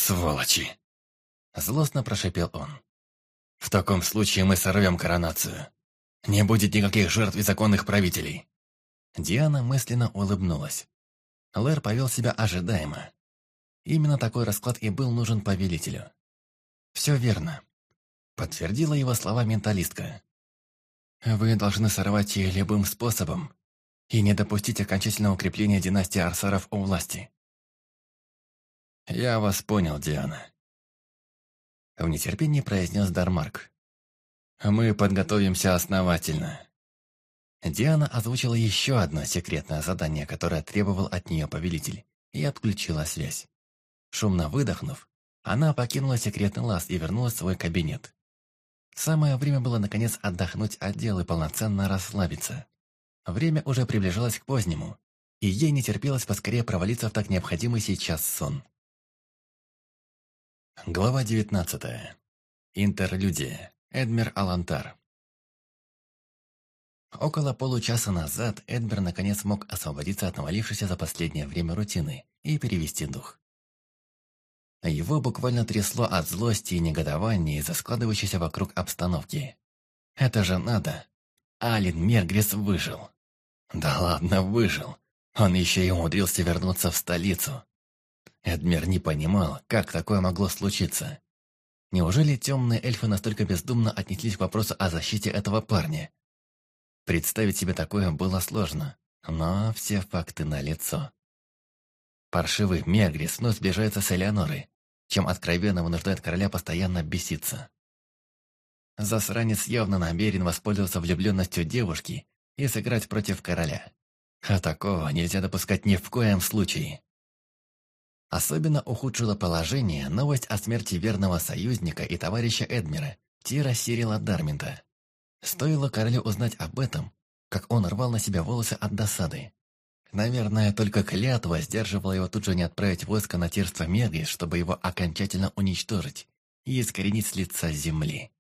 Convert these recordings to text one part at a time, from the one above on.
«Сволочи!» Злостно прошипел он. «В таком случае мы сорвем коронацию. Не будет никаких жертв и законных правителей». Диана мысленно улыбнулась. Лэр повел себя ожидаемо. Именно такой расклад и был нужен повелителю. «Все верно», — подтвердила его слова менталистка. «Вы должны сорвать ее любым способом и не допустить окончательного укрепления династии Арсаров у власти». «Я вас понял, Диана», — в нетерпении произнес Дармарк. «Мы подготовимся основательно». Диана озвучила еще одно секретное задание, которое требовал от нее повелитель, и отключила связь. Шумно выдохнув, она покинула секретный лаз и вернулась в свой кабинет. Самое время было наконец отдохнуть от дел и полноценно расслабиться. Время уже приближалось к позднему, и ей не терпелось поскорее провалиться в так необходимый сейчас сон. Глава 19. Интерлюдия. Эдмер Алантар. Около получаса назад Эдмер наконец смог освободиться от навалившейся за последнее время рутины и перевести дух. Его буквально трясло от злости и негодования из-за складывающейся вокруг обстановки. Это же надо! Ален Мергрис выжил. Да ладно, выжил. Он еще и умудрился вернуться в столицу. Эдмер не понимал, как такое могло случиться. Неужели темные эльфы настолько бездумно отнеслись к вопросу о защите этого парня? Представить себе такое было сложно, но все факты налицо. Паршивый Мегрис вновь сближается с Элеонорой, чем откровенно вынуждает короля постоянно беситься. Засранец явно намерен воспользоваться влюбленностью девушки и сыграть против короля. А такого нельзя допускать ни в коем случае. Особенно ухудшило положение новость о смерти верного союзника и товарища Эдмера, Тира Сирила Дарминта. Стоило королю узнать об этом, как он рвал на себя волосы от досады. Наверное, только клятва сдерживала его тут же не отправить войско на терство Мегрис, чтобы его окончательно уничтожить и искоренить с лица земли.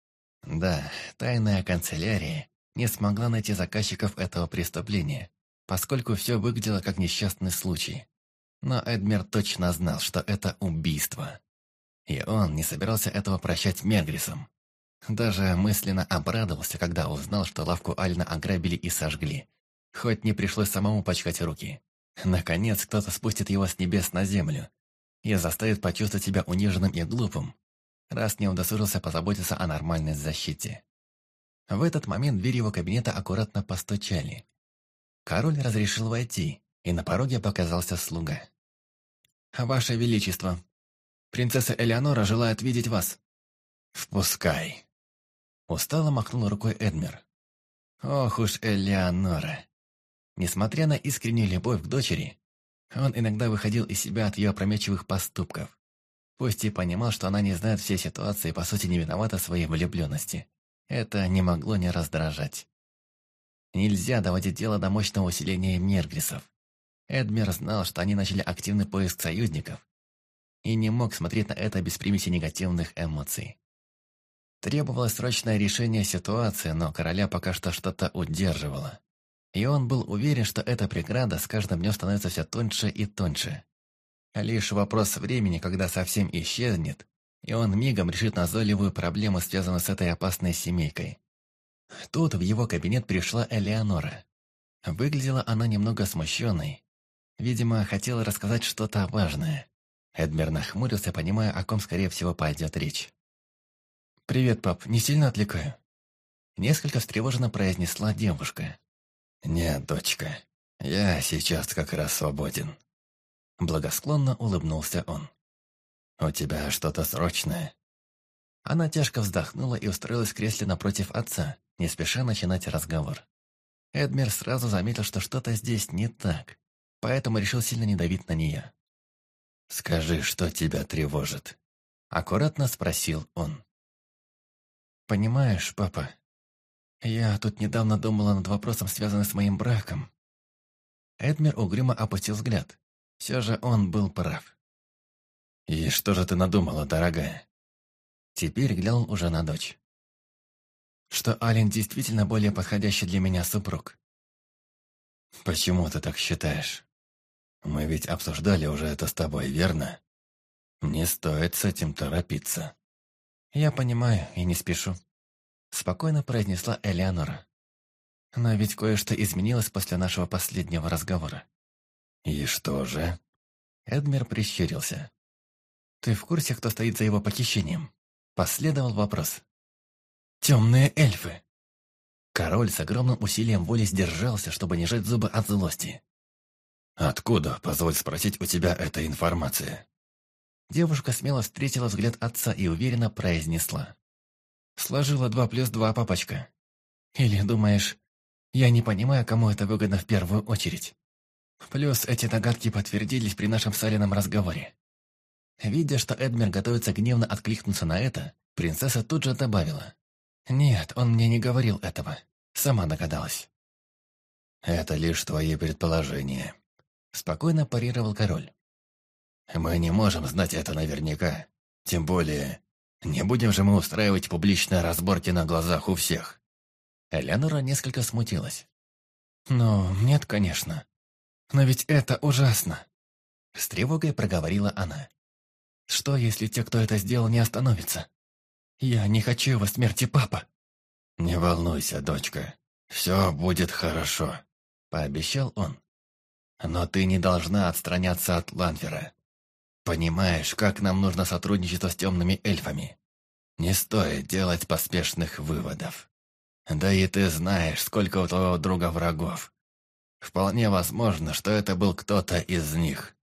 Да, тайная канцелярия не смогла найти заказчиков этого преступления, поскольку все выглядело как несчастный случай. Но Эдмер точно знал, что это убийство. И он не собирался этого прощать Мегрисам. Даже мысленно обрадовался, когда узнал, что лавку Альна ограбили и сожгли. Хоть не пришлось самому пачкать руки. Наконец, кто-то спустит его с небес на землю и заставит почувствовать себя униженным и глупым, раз не удосужился позаботиться о нормальной защите. В этот момент дверь его кабинета аккуратно постучали. Король разрешил войти, и на пороге показался слуга. «Ваше Величество, принцесса Элеонора желает видеть вас». «Впускай». Устало махнул рукой Эдмер. Ох уж Элеонора. Несмотря на искреннюю любовь к дочери, он иногда выходил из себя от ее опрометчивых поступков. Пусть и понимал, что она не знает всей ситуации и по сути не виновата в своей влюбленности. Это не могло не раздражать. Нельзя доводить дело до мощного усиления Мергрисов. Эдмер знал, что они начали активный поиск союзников, и не мог смотреть на это без примеси негативных эмоций. Требовалось срочное решение ситуации, но короля пока что что-то удерживало. И он был уверен, что эта преграда с каждым днем становится все тоньше и тоньше. Лишь вопрос времени, когда совсем исчезнет, и он мигом решит назойливую проблему, связанную с этой опасной семейкой. Тут в его кабинет пришла Элеонора. Выглядела она немного смущенной. Видимо, хотела рассказать что-то важное. Эдмер нахмурился, понимая, о ком, скорее всего, пойдет речь. «Привет, пап, не сильно отвлекаю?» Несколько встревоженно произнесла девушка. «Нет, дочка, я сейчас как раз свободен». Благосклонно улыбнулся он. «У тебя что-то срочное?» Она тяжко вздохнула и устроилась в кресле напротив отца, не спеша начинать разговор. Эдмер сразу заметил, что что-то здесь не так, поэтому решил сильно не давить на нее. «Скажи, что тебя тревожит?» Аккуратно спросил он. «Понимаешь, папа, я тут недавно думала над вопросом, связанным с моим браком». Эдмер угрюмо опустил взгляд. Все же он был прав. «И что же ты надумала, дорогая?» Теперь глянул уже на дочь. «Что Ален действительно более подходящий для меня супруг». «Почему ты так считаешь? Мы ведь обсуждали уже это с тобой, верно?» Не стоит с этим торопиться. «Я понимаю и не спешу», — спокойно произнесла Элеонора. «Но ведь кое-что изменилось после нашего последнего разговора». «И что же?» Эдмер прищурился. «Ты в курсе, кто стоит за его похищением?» Последовал вопрос. «Темные эльфы!» Король с огромным усилием воли сдержался, чтобы не сжать зубы от злости. «Откуда, позволь спросить, у тебя эта информация?» Девушка смело встретила взгляд отца и уверенно произнесла. «Сложила 2 плюс 2, папочка. Или думаешь, я не понимаю, кому это выгодно в первую очередь? Плюс эти догадки подтвердились при нашем с Алином разговоре». Видя, что Эдмер готовится гневно откликнуться на это, принцесса тут же добавила. «Нет, он мне не говорил этого. Сама догадалась». «Это лишь твои предположения», — спокойно парировал король. «Мы не можем знать это наверняка. Тем более, не будем же мы устраивать публичные разборки на глазах у всех». Элеонора несколько смутилась. «Ну, нет, конечно. Но ведь это ужасно!» С тревогой проговорила она. «Что, если те, кто это сделал, не остановятся? Я не хочу его смерти, папа!» «Не волнуйся, дочка. Все будет хорошо», — пообещал он. «Но ты не должна отстраняться от Ланфера. Понимаешь, как нам нужно сотрудничество с темными эльфами. Не стоит делать поспешных выводов. Да и ты знаешь, сколько у твоего друга врагов. Вполне возможно, что это был кто-то из них».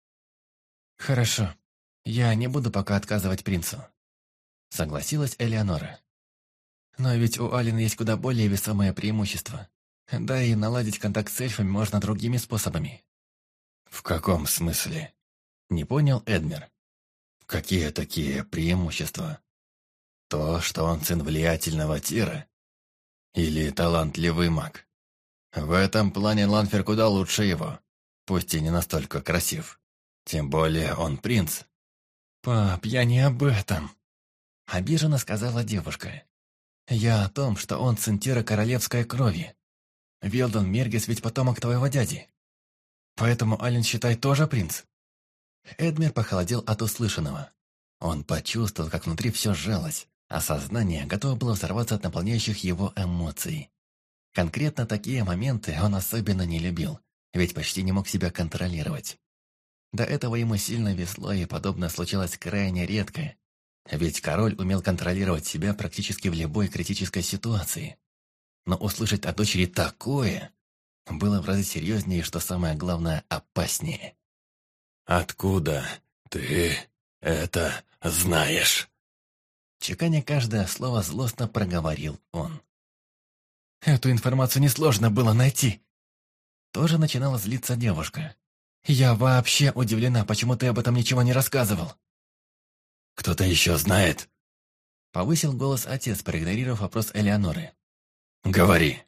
«Хорошо. Я не буду пока отказывать принцу», — согласилась Элеонора. «Но ведь у Алина есть куда более весомое преимущество. Да и наладить контакт с эльфами можно другими способами». «В каком смысле?» — не понял Эдмер. «Какие такие преимущества? То, что он сын влиятельного тира? Или талантливый маг? В этом плане Ланфер куда лучше его, пусть и не настолько красив. Тем более он принц». «Пап, я не об этом», — обиженно сказала девушка. «Я о том, что он сын тира королевской крови. Велдон Мергис ведь потомок твоего дяди. Поэтому Ален, считай, тоже принц». Эдмер похолодел от услышанного. Он почувствовал, как внутри все сжалось, а сознание готово было взорваться от наполняющих его эмоций. Конкретно такие моменты он особенно не любил, ведь почти не мог себя контролировать. До этого ему сильно везло, и подобное случалось крайне редко, ведь король умел контролировать себя практически в любой критической ситуации. Но услышать от дочери такое было в разы серьезнее и, что самое главное, опаснее. «Откуда ты это знаешь?» Чеканя каждое слово, злостно проговорил он. «Эту информацию несложно было найти». Тоже начинала злиться девушка. «Я вообще удивлена, почему ты об этом ничего не рассказывал». «Кто-то еще знает?» Повысил голос отец, проигнорировав вопрос Элеоноры. «Говори».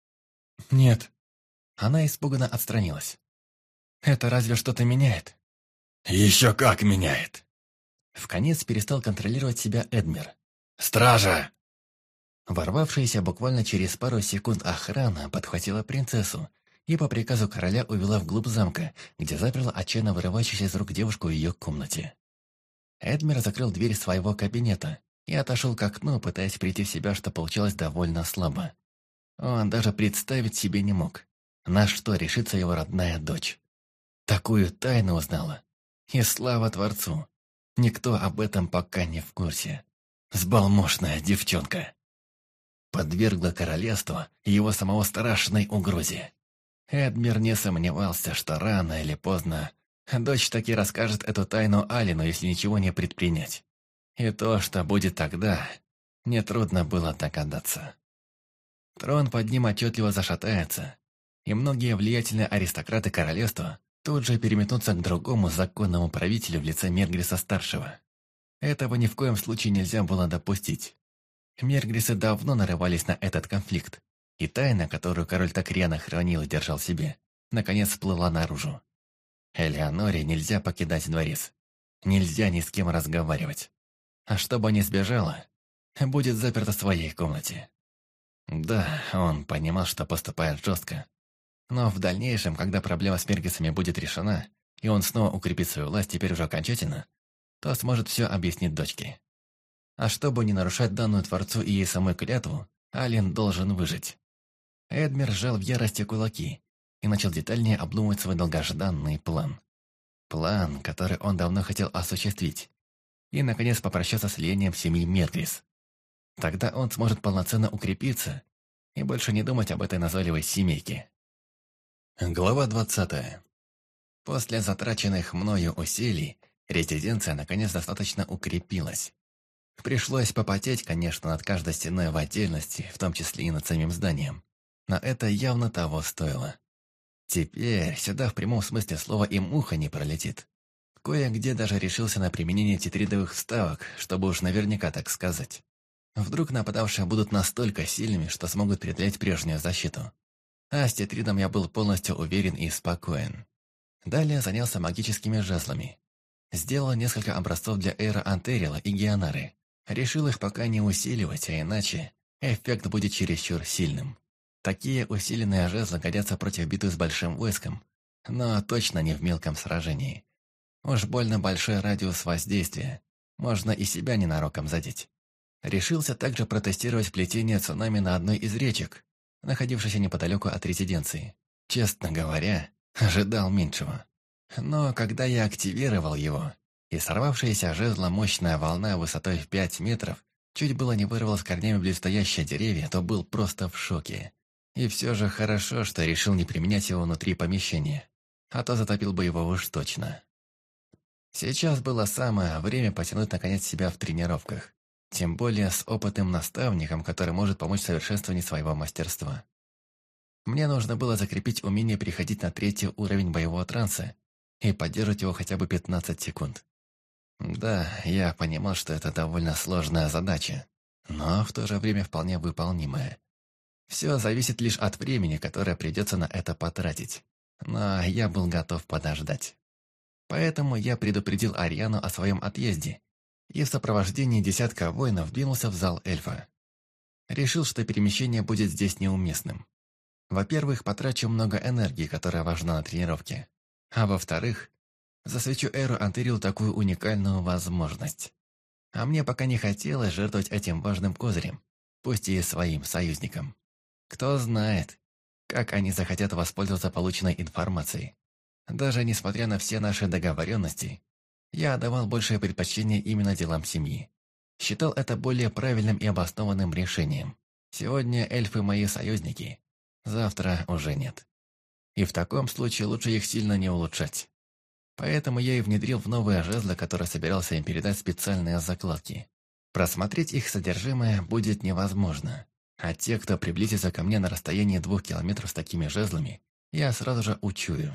«Нет». Она испуганно отстранилась. «Это разве что-то меняет?» «Еще как меняет!» Вконец перестал контролировать себя Эдмер. «Стража!» Ворвавшаяся буквально через пару секунд охрана подхватила принцессу и по приказу короля увела вглубь замка, где заперла отчаянно вырывающуюся из рук девушку в ее комнате. Эдмер закрыл дверь своего кабинета и отошел к окну, пытаясь прийти в себя, что получалось довольно слабо. Он даже представить себе не мог, на что решится его родная дочь. Такую тайну узнала. И слава Творцу, никто об этом пока не в курсе. Взбалмошная девчонка. Подвергла королевство и его самого страшной угрозе. Эдмер не сомневался, что рано или поздно дочь таки расскажет эту тайну Алину, если ничего не предпринять. И то, что будет тогда, нетрудно было догадаться. Трон под ним отчетливо зашатается, и многие влиятельные аристократы королевства тут же переметнутся к другому законному правителю в лице Мергриса-старшего. Этого ни в коем случае нельзя было допустить. Мергрисы давно нарывались на этот конфликт, и тайна, которую король так рьяно хранил и держал в себе, наконец всплыла наружу. Элеоноре нельзя покидать дворец. Нельзя ни с кем разговаривать. А чтобы не сбежала, будет заперта в своей комнате. Да, он понимал, что поступает жестко. Но в дальнейшем, когда проблема с Мергисами будет решена, и он снова укрепит свою власть теперь уже окончательно, то сможет все объяснить дочке. А чтобы не нарушать данную Творцу и ей самой клятву, Ален должен выжить. Эдмер сжал в ярости кулаки и начал детальнее обдумывать свой долгожданный план. План, который он давно хотел осуществить. И, наконец, попрощаться с лением семьи Мергрис. Тогда он сможет полноценно укрепиться и больше не думать об этой назойливой семейке. Глава 20. После затраченных мною усилий, резиденция наконец достаточно укрепилась. Пришлось попотеть, конечно, над каждой стеной в отдельности, в том числе и над самим зданием. Но это явно того стоило. Теперь сюда в прямом смысле слова и муха не пролетит. Кое-где даже решился на применение тетридовых вставок, чтобы уж наверняка так сказать. Вдруг нападавшие будут настолько сильными, что смогут преодолеть прежнюю защиту. А с тетридом я был полностью уверен и спокоен. Далее занялся магическими жезлами. Сделал несколько образцов для Эйра Антерила и Геонары. Решил их пока не усиливать, а иначе эффект будет чересчур сильным. Такие усиленные жезлы годятся против битвы с большим войском, но точно не в мелком сражении. Уж больно большой радиус воздействия. Можно и себя ненароком задеть. Решился также протестировать плетение цунами на одной из речек, находившейся неподалеку от резиденции. Честно говоря, ожидал меньшего. Но когда я активировал его, и сорвавшаяся жезла мощная волна высотой в 5 метров чуть было не вырвала с корнями близстоящие деревья, то был просто в шоке. И все же хорошо, что решил не применять его внутри помещения, а то затопил бы его уж точно. Сейчас было самое время потянуть наконец себя в тренировках, тем более с опытным наставником, который может помочь в совершенствовании своего мастерства. Мне нужно было закрепить умение переходить на 3-й уровень боевого транса и поддерживать его хотя бы 15 секунд. Да, я понимал, что это довольно сложная задача, но в то же время вполне выполнимая. Все зависит лишь от времени, которое придется на это потратить. Но я был готов подождать. Поэтому я предупредил Ариану о своем отъезде и в сопровождении десятка воинов двинулся в зал эльфа. Решил, что перемещение будет здесь неуместным. Во-первых, потрачу много энергии, которая важна на тренировке. А во-вторых, засвечу Эру Антерил такую уникальную возможность. А мне пока не хотелось жертвовать этим важным козырем, пусть и своим союзникам. Кто знает, как они захотят воспользоваться полученной информацией. Даже несмотря на все наши договоренности, я отдавал большее предпочтение именно делам семьи. Считал это более правильным и обоснованным решением. Сегодня эльфы мои союзники, завтра уже нет. И в таком случае лучше их сильно не улучшать. Поэтому я и внедрил в новые жезлы, которые собирался им передать, специальные закладки. Просмотреть их содержимое будет невозможно. А те, кто приблизится ко мне на расстоянии 2 километров с такими жезлами, я сразу же учую.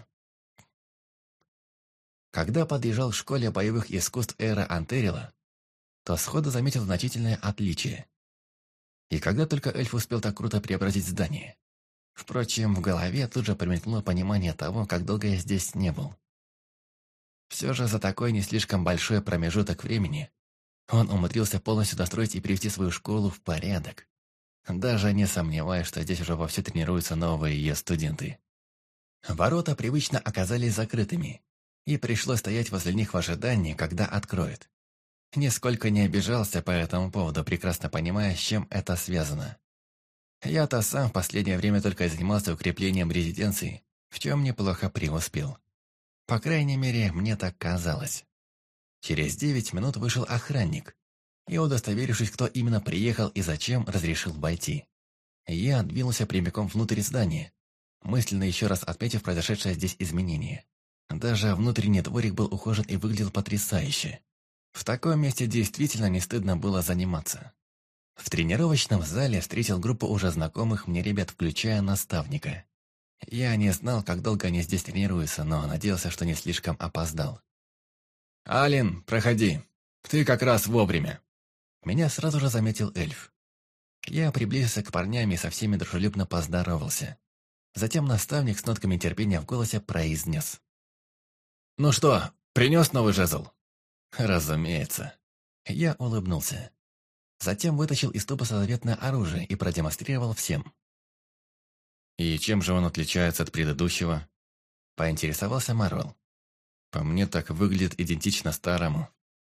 Когда подъезжал к школе боевых искусств Эра Антерила, то сходу заметил значительное отличие. И когда только эльф успел так круто преобразить здание. Впрочем, в голове тут же промелькнуло понимание того, как долго я здесь не был. Все же за такой не слишком большой промежуток времени он умудрился полностью достроить и привести свою школу в порядок. Даже не сомневаюсь, что здесь уже вовсю тренируются новые ее студенты. Ворота привычно оказались закрытыми, и пришлось стоять возле них в ожидании, когда откроют. Нисколько не обижался по этому поводу, прекрасно понимая, с чем это связано. Я-то сам в последнее время только занимался укреплением резиденции, в чем неплохо преуспел. По крайней мере, мне так казалось. Через 9 минут вышел охранник, и, удостоверившись, кто именно приехал и зачем, разрешил войти. Я двинулся прямиком внутрь здания, мысленно еще раз отметив произошедшее здесь изменение. Даже внутренний дворик был ухожен и выглядел потрясающе. В таком месте действительно не стыдно было заниматься. В тренировочном зале встретил группу уже знакомых мне ребят, включая наставника. Я не знал, как долго они здесь тренируются, но надеялся, что не слишком опоздал. «Ален, проходи. Ты как раз вовремя». Меня сразу же заметил эльф. Я приблизился к парням и со всеми дружелюбно поздоровался. Затем наставник с нотками терпения в голосе произнес: «Ну что, принес новый жезл?» «Разумеется». Я улыбнулся. Затем вытащил из тубуса заветное оружие и продемонстрировал всем. «И чем же он отличается от предыдущего?» Поинтересовался Марвел. «По мне так выглядит идентично старому».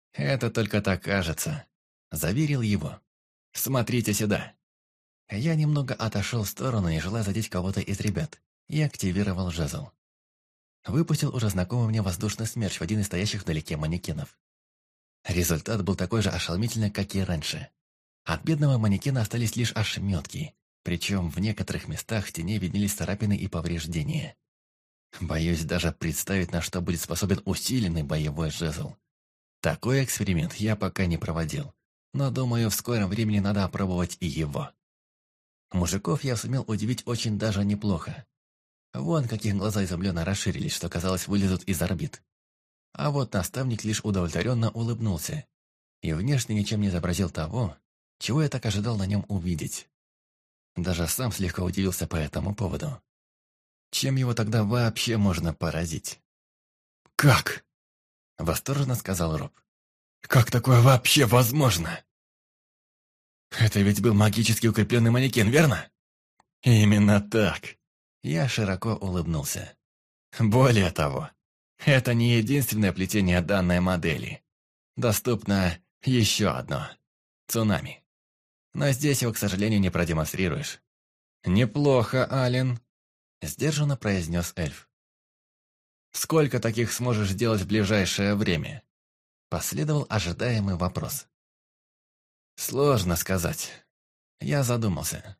«Это только так кажется», – заверил его. «Смотрите сюда». Я немного отошел в сторону, не желая задеть кого-то из ребят, и активировал жезл. Выпустил уже знакомый мне воздушный смерч в один из стоящих вдалеке манекенов. Результат был такой же ошеломительный, как и раньше. От бедного манекена остались лишь ошметки, причем в некоторых местах в стене виднелись царапины и повреждения. Боюсь даже представить, на что будет способен усиленный боевой жезл. Такой эксперимент я пока не проводил, но думаю, в скором времени надо опробовать и его. Мужиков я сумел удивить очень даже неплохо. Вон каких глаза изумленно расширились, что, казалось, вылезут из орбит. А вот наставник лишь удовлетворенно улыбнулся и внешне ничем не изобразил того, чего я так ожидал на нем увидеть. Даже сам слегка удивился по этому поводу. Чем его тогда вообще можно поразить? «Как?» – восторженно сказал Роб. «Как такое вообще возможно?» «Это ведь был магически укрепленный манекен, верно?» «Именно так!» Я широко улыбнулся. «Более того, это не единственное плетение данной модели. Доступно еще одно – цунами. Но здесь его, к сожалению, не продемонстрируешь». «Неплохо, Ален», – сдержанно произнес эльф. «Сколько таких сможешь сделать в ближайшее время?» Последовал ожидаемый вопрос. «Сложно сказать. Я задумался.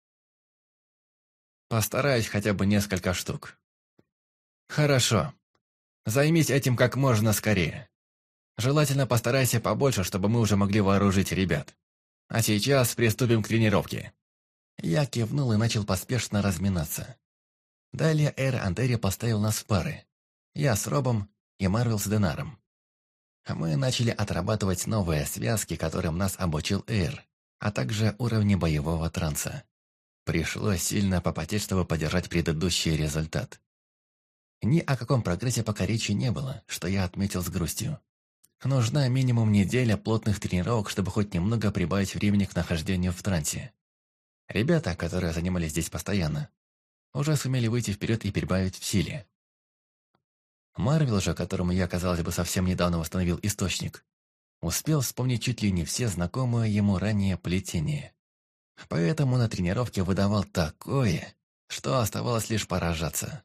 Постараюсь хотя бы несколько штук». «Хорошо. Займись этим как можно скорее. Желательно постарайся побольше, чтобы мы уже могли вооружить ребят. А сейчас приступим к тренировке». Я кивнул и начал поспешно разминаться. Далее Эр Антери поставил нас в пары. Я с Робом и Марвел с Денаром. Мы начали отрабатывать новые связки, которым нас обучил Эр, а также уровни боевого транса. Пришлось сильно попотеть, чтобы поддержать предыдущий результат. Ни о каком прогрессе пока речи не было, что я отметил с грустью. Нужна минимум неделя плотных тренировок, чтобы хоть немного прибавить времени к нахождению в трансе. Ребята, которые занимались здесь постоянно, уже сумели выйти вперед и прибавить в силе. Марвел же, которому я, казалось бы, совсем недавно восстановил источник, успел вспомнить чуть ли не все знакомые ему ранее плетения. Поэтому на тренировке выдавал такое, что оставалось лишь поражаться.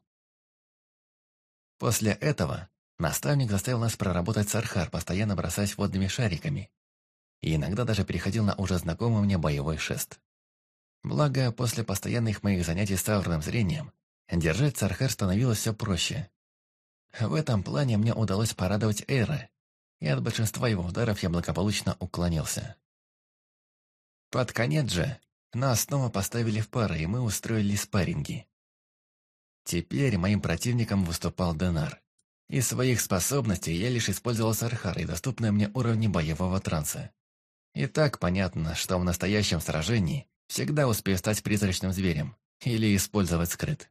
После этого наставник заставил нас проработать сархар, постоянно бросаясь водными шариками, и иногда даже переходил на уже знакомый мне боевой шест. Благо, после постоянных моих занятий с аурным зрением, держать сархар становилось все проще. В этом плане мне удалось порадовать Эйра, и от большинства его ударов я благополучно уклонился. Под конец же нас снова поставили в пары, и мы устроили спарринги. Теперь моим противником выступал Денар. Из своих способностей я лишь использовал сархар и доступные мне уровни боевого транса. И так понятно, что в настоящем сражении всегда успею стать призрачным зверем или использовать скрыт.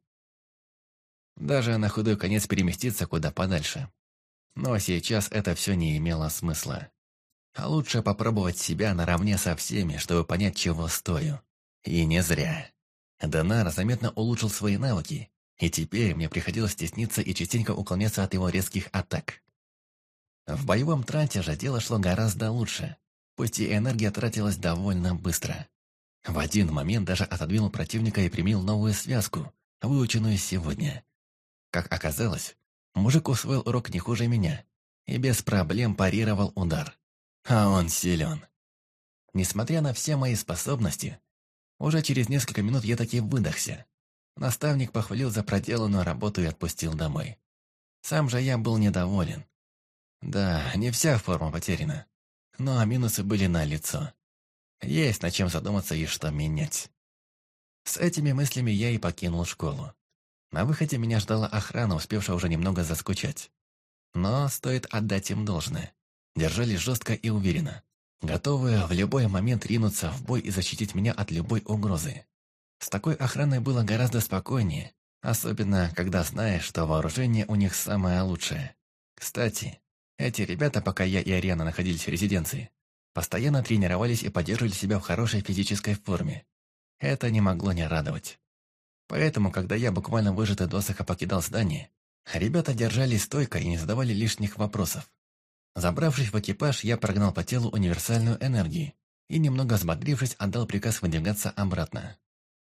Даже на худой конец переместиться куда подальше. Но сейчас это все не имело смысла. А лучше попробовать себя наравне со всеми, чтобы понять, чего стою. И не зря. Денар заметно улучшил свои навыки, и теперь мне приходилось стесниться и частенько уклоняться от его резких атак. В боевом трансе же дело шло гораздо лучше, пусть и энергия тратилась довольно быстро. В один момент даже отодвинул противника и применил новую связку, выученную сегодня. Как оказалось, мужик усвоил урок не хуже меня и без проблем парировал удар. А он силен. Несмотря на все мои способности, уже через несколько минут я таки выдохся. Наставник похвалил за проделанную работу и отпустил домой. Сам же я был недоволен. Да, не вся форма потеряна, но минусы были налицо. Есть над чем задуматься и что менять. С этими мыслями я и покинул школу. На выходе меня ждала охрана, успевшая уже немного заскучать. Но стоит отдать им должное. Держались жестко и уверенно, готовые в любой момент ринуться в бой и защитить меня от любой угрозы. С такой охраной было гораздо спокойнее, особенно когда знаешь, что вооружение у них самое лучшее. Кстати, эти ребята, пока я и Ариана находились в резиденции, постоянно тренировались и поддерживали себя в хорошей физической форме. Это не могло не радовать. Поэтому, когда я буквально выжатый досуха покидал здание, ребята держались стойко и не задавали лишних вопросов. Забравшись в экипаж, я прогнал по телу универсальную энергию и, немного взбодрившись, отдал приказ выдвигаться обратно.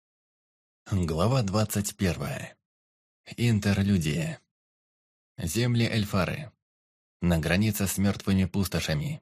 Глава 21. Интерлюдия. Земли Эльфары. На границе с мертвыми пустошами.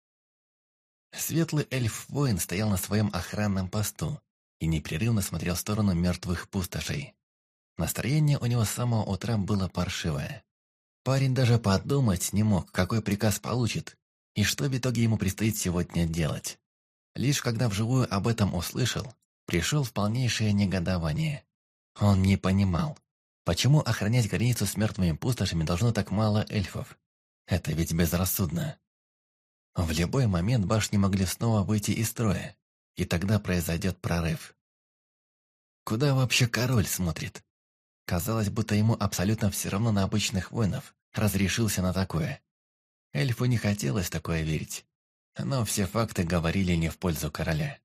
Светлый эльф-воин стоял на своем охранном посту и непрерывно смотрел в сторону мертвых пустошей. Настроение у него с самого утра было паршивое. Парень даже подумать не мог, какой приказ получит, и что в итоге ему предстоит сегодня делать. Лишь когда вживую об этом услышал, пришел в полнейшее негодование. Он не понимал, почему охранять границу с мертвыми пустошами должно так мало эльфов. Это ведь безрассудно. В любой момент башни могли снова выйти из строя, и тогда произойдет прорыв. Куда вообще король смотрит? Казалось, будто ему абсолютно все равно на обычных воинов, разрешился на такое. Эльфу не хотелось такое верить, но все факты говорили не в пользу короля.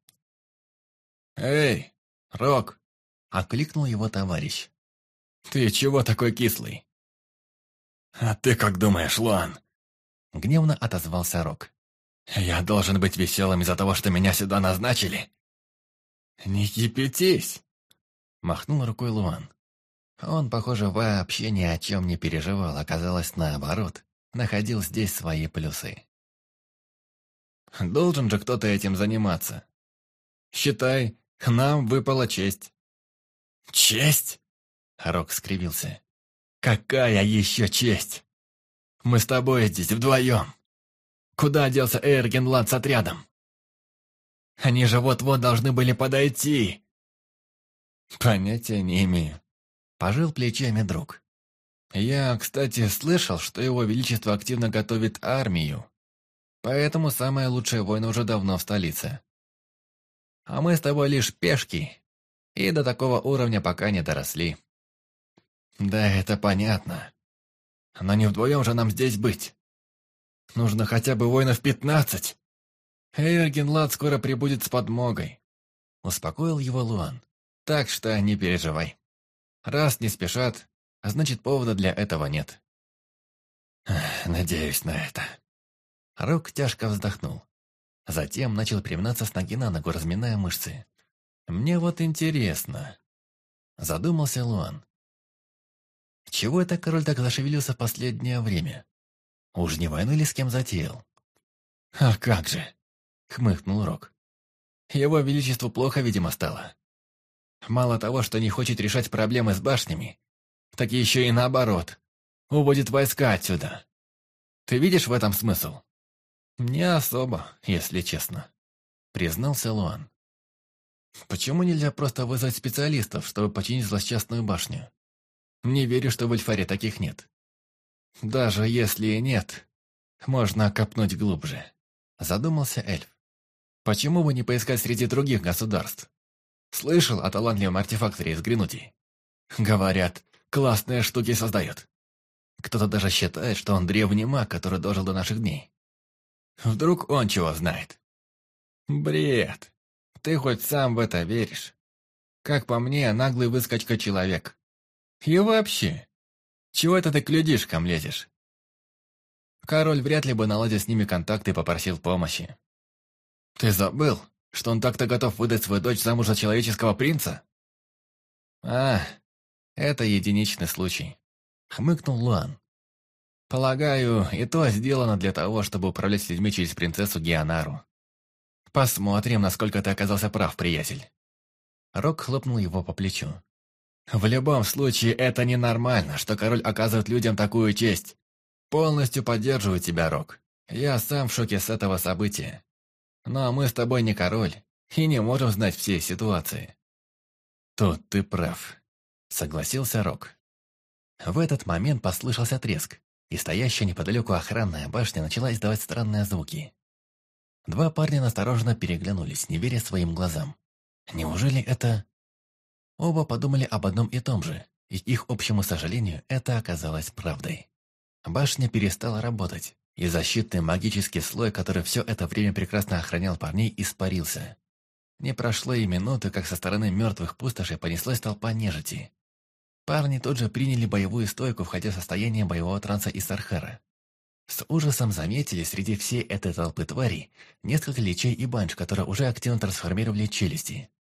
«Эй, Рок!» — окликнул его товарищ. «Ты чего такой кислый?» «А ты как думаешь, Луан?» — гневно отозвался Рок. «Я должен быть веселым из-за того, что меня сюда назначили?» «Не кипятись!» — махнул рукой Луан. Он, похоже, вообще ни о чем не переживал, оказалось наоборот, находил здесь свои плюсы. «Должен же кто-то этим заниматься. Считай, нам выпала честь». «Честь?» — Рок скривился. «Какая еще честь? Мы с тобой здесь вдвоем. Куда делся Эйргенланд с отрядом? Они же вот-вот должны были подойти». «Понятия не имею», — пожал плечами друг. «Я, кстати, слышал, что его величество активно готовит армию, поэтому самые лучшие воины уже давно в столице. А мы с тобой лишь пешки, и до такого уровня пока не доросли». «Да, это понятно. Но не вдвоем же нам здесь быть. Нужно хотя бы воинов 15. Эйргенланд скоро прибудет с подмогой», — успокоил его Луан. «Так что не переживай. Раз не спешат, значит, повода для этого нет». «Надеюсь на это». Рок тяжко вздохнул. Затем начал переминаться с ноги на ногу, разминая мышцы. «Мне вот интересно», — задумался Луан. «Чего это король так зашевелился в последнее время? Уж не войну ли с кем затеял?» «А как же!» — хмыкнул Рок. «Его величеству плохо, видимо, стало. Мало того, что не хочет решать проблемы с башнями, так еще и наоборот, уводит войска отсюда. Ты видишь в этом смысл?» «Не особо, если честно», — признался Луан. «Почему нельзя просто вызвать специалистов, чтобы починить злосчастную башню? Не верю, что в Эльфаре таких нет. Даже если и нет, можно копнуть глубже», — задумался эльф. «Почему бы не поискать среди других государств? Слышал о талантливом артефакторе из Гринути? Говорят, классные штуки создает. Кто-то даже считает, что он древний маг, который дожил до наших дней. Вдруг он чего знает?» «Бред. Ты хоть сам в это веришь? Как по мне, наглый выскочка человек. И вообще, чего это ты к людишкам лезешь?» Король вряд ли бы наладил с ними контакт и попросил помощи. «Ты забыл, что он так-то готов выдать свою дочь замуж за человеческого принца?» «А, это единичный случай», — хмыкнул Луан. «Полагаю, и то сделано для того, чтобы управлять людьми через принцессу Геонару. Посмотрим, насколько ты оказался прав, приятель». Рок хлопнул его по плечу. «В любом случае, это ненормально, что король оказывает людям такую честь. Полностью поддерживаю тебя, Рок. Я сам в шоке с этого события. Но мы с тобой не король и не можем знать все ситуации». «Тут ты прав», — согласился Рок. В этот момент послышался треск, и стоящая неподалеку охранная башня начала издавать странные звуки. Два парня настороженно переглянулись, не веря своим глазам. Неужели это... Оба подумали об одном и том же, и к их общему сожалению это оказалось правдой. Башня перестала работать, и защитный магический слой, который все это время прекрасно охранял парней, испарился. Не прошло и минуты, как со стороны мертвых пустошей понеслась толпа нежити. Парни тут же приняли боевую стойку, входя в состояние боевого транса из Сархара. С ужасом заметили среди всей этой толпы тварей несколько личей и банш, которые уже активно трансформировали челюсти.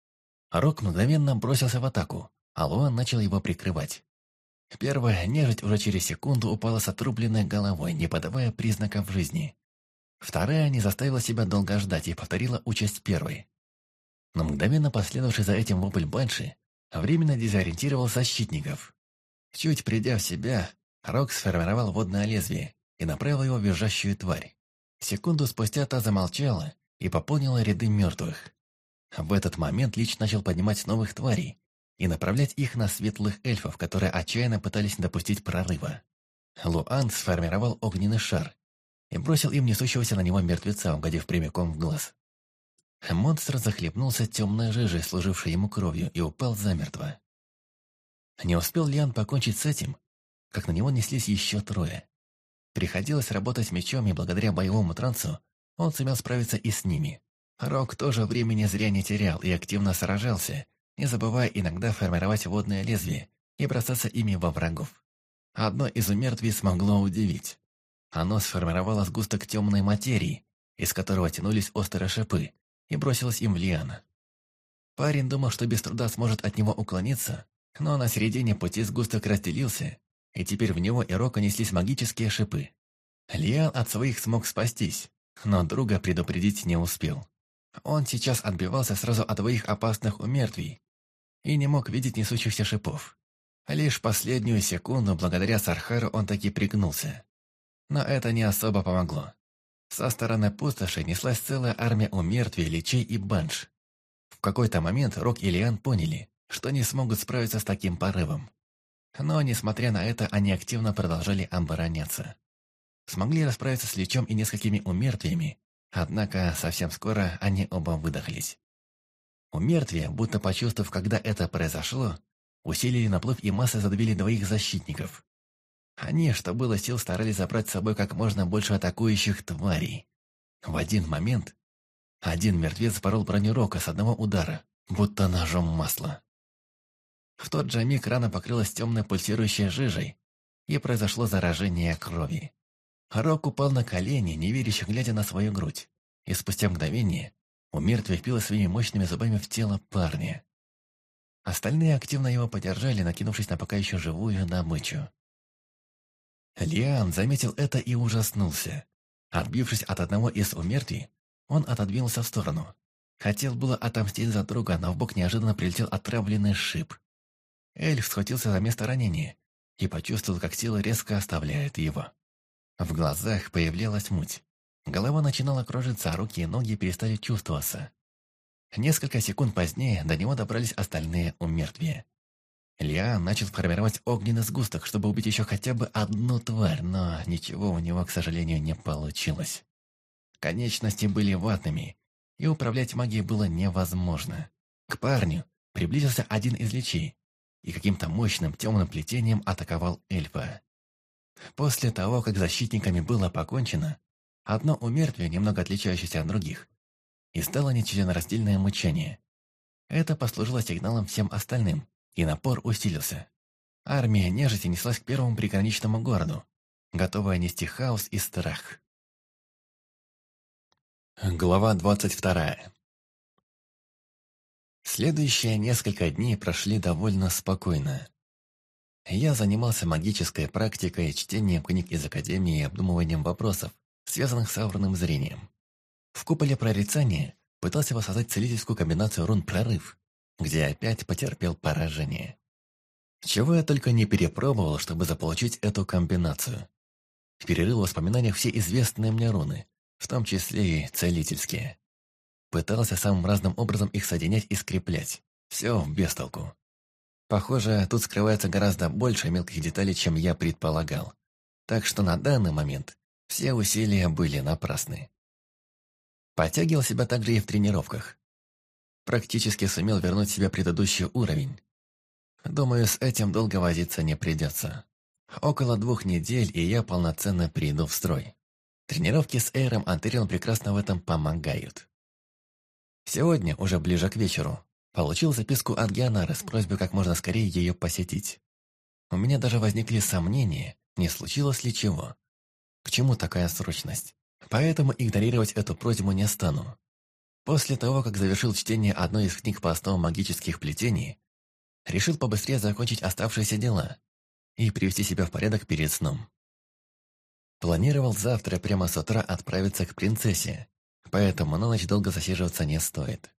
Рок мгновенно бросился в атаку, а Луан начал его прикрывать. Первая нежить уже через секунду упала с отрубленной головой, не подавая признаков жизни. Вторая не заставила себя долго ждать и повторила участь первой. Но мгновенно последовавший за этим вопль банши временно дезориентировал защитников. Чуть придя в себя, Рок сформировал водное лезвие и направил его в визжащую тварь. Секунду спустя та замолчала и пополнила ряды мертвых. В этот момент Лич начал поднимать новых тварей и направлять их на светлых эльфов, которые отчаянно пытались не допустить прорыва. Луан сформировал огненный шар и бросил им несущегося на него мертвеца, угодив прямиком в глаз. Монстр захлебнулся темной жижей, служившей ему кровью, и упал замертво. Не успел Лиан покончить с этим, как на него неслись еще трое. Приходилось работать мечом, и благодаря боевому трансу он сумел справиться и с ними. Рок тоже времени зря не терял и активно сражался, не забывая иногда формировать водное лезвие и бросаться ими во врагов. Одно из умертвий смогло удивить. Оно сформировало сгусток темной материи, из которого тянулись острые шипы, и бросилось им в Лиана. Парень думал, что без труда сможет от него уклониться, но на середине пути сгусток разделился, и теперь в него и Рока неслись магические шипы. Лиан от своих смог спастись, но друга предупредить не успел. Он сейчас отбивался сразу от двоих опасных умертвий и не мог видеть несущихся шипов. Лишь последнюю секунду, благодаря Сархару, он таки пригнулся. Но это не особо помогло. Со стороны пустоши неслась целая армия умертвий, личей и банш. В какой-то момент Рок и Лиан поняли, что не смогут справиться с таким порывом. Но, несмотря на это, они активно продолжали обороняться. Смогли расправиться с личом и несколькими умертвиями, однако совсем скоро они оба выдохлись. Умертвия, будто почувствовав, когда это произошло, усилили наплыв и массой задавили двоих защитников. Они, что было сил, старались забрать с собой как можно больше атакующих тварей. В один момент один мертвец порол броню Рока с одного удара, будто ножом масла. В тот же миг рана покрылась темной пульсирующей жижей, и произошло заражение крови. Рок упал на колени, неверяще глядя на свою грудь, и спустя мгновение умертвие впилось своими мощными зубами в тело парня. Остальные активно его поддержали, накинувшись на пока еще живую добычу. Лиан заметил это и ужаснулся. Отбившись от одного из умертвий, он отодвинулся в сторону. Хотел было отомстить за друга, но в бок неожиданно прилетел отравленный шип. Эльф схватился за место ранения и почувствовал, как сила резко оставляет его. В глазах появлялась муть. Голова начинала кружиться, а руки и ноги перестали чувствоваться. Несколько секунд позднее до него добрались остальные умертвия. Лиан начал формировать огненный сгусток, чтобы убить еще хотя бы одну тварь, но ничего у него, к сожалению, не получилось. Конечности были ватными, и управлять магией было невозможно. К парню приблизился один из личей и каким-то мощным темным плетением атаковал эльфа. После того, как с защитниками было покончено, одно умертвие, немного отличающееся от других, издало нечленораздельное мычание. Это послужило сигналом всем остальным, и напор усилился. Армия нежити неслась к первому приграничному городу, готовая нести хаос и страх. Глава 22. Следующие несколько дней прошли довольно спокойно. Я занимался магической практикой, чтением книг из Академии и обдумыванием вопросов, связанных с аурным зрением. В куполе прорицания пытался воссоздать целительскую комбинацию рун «Прорыв», где опять потерпел поражение. Чего я только не перепробовал, чтобы заполучить эту комбинацию. Перерыл в воспоминаниях все известные мне руны, в том числе и целительские. Пытался самым разным образом их соединять и скреплять. Все без толку. Похоже, тут скрывается гораздо больше мелких деталей, чем я предполагал. Так что на данный момент все усилия были напрасны. Подтягивал себя также и в тренировках. Практически сумел вернуть себе предыдущий уровень. Думаю, с этим долго возиться не придется. Около 2 недель, и я полноценно приду в строй. Тренировки с Эйром Антерион прекрасно в этом помогают. Сегодня, уже ближе к вечеру, получил записку от Геонары с просьбой как можно скорее ее посетить. У меня даже возникли сомнения, не случилось ли чего. К чему такая срочность? Поэтому игнорировать эту просьбу не стану. После того, как завершил чтение одной из книг по основам магических плетений, решил побыстрее закончить оставшиеся дела и привести себя в порядок перед сном. Планировал завтра прямо с утра отправиться к принцессе, поэтому на ночь долго засиживаться не стоит.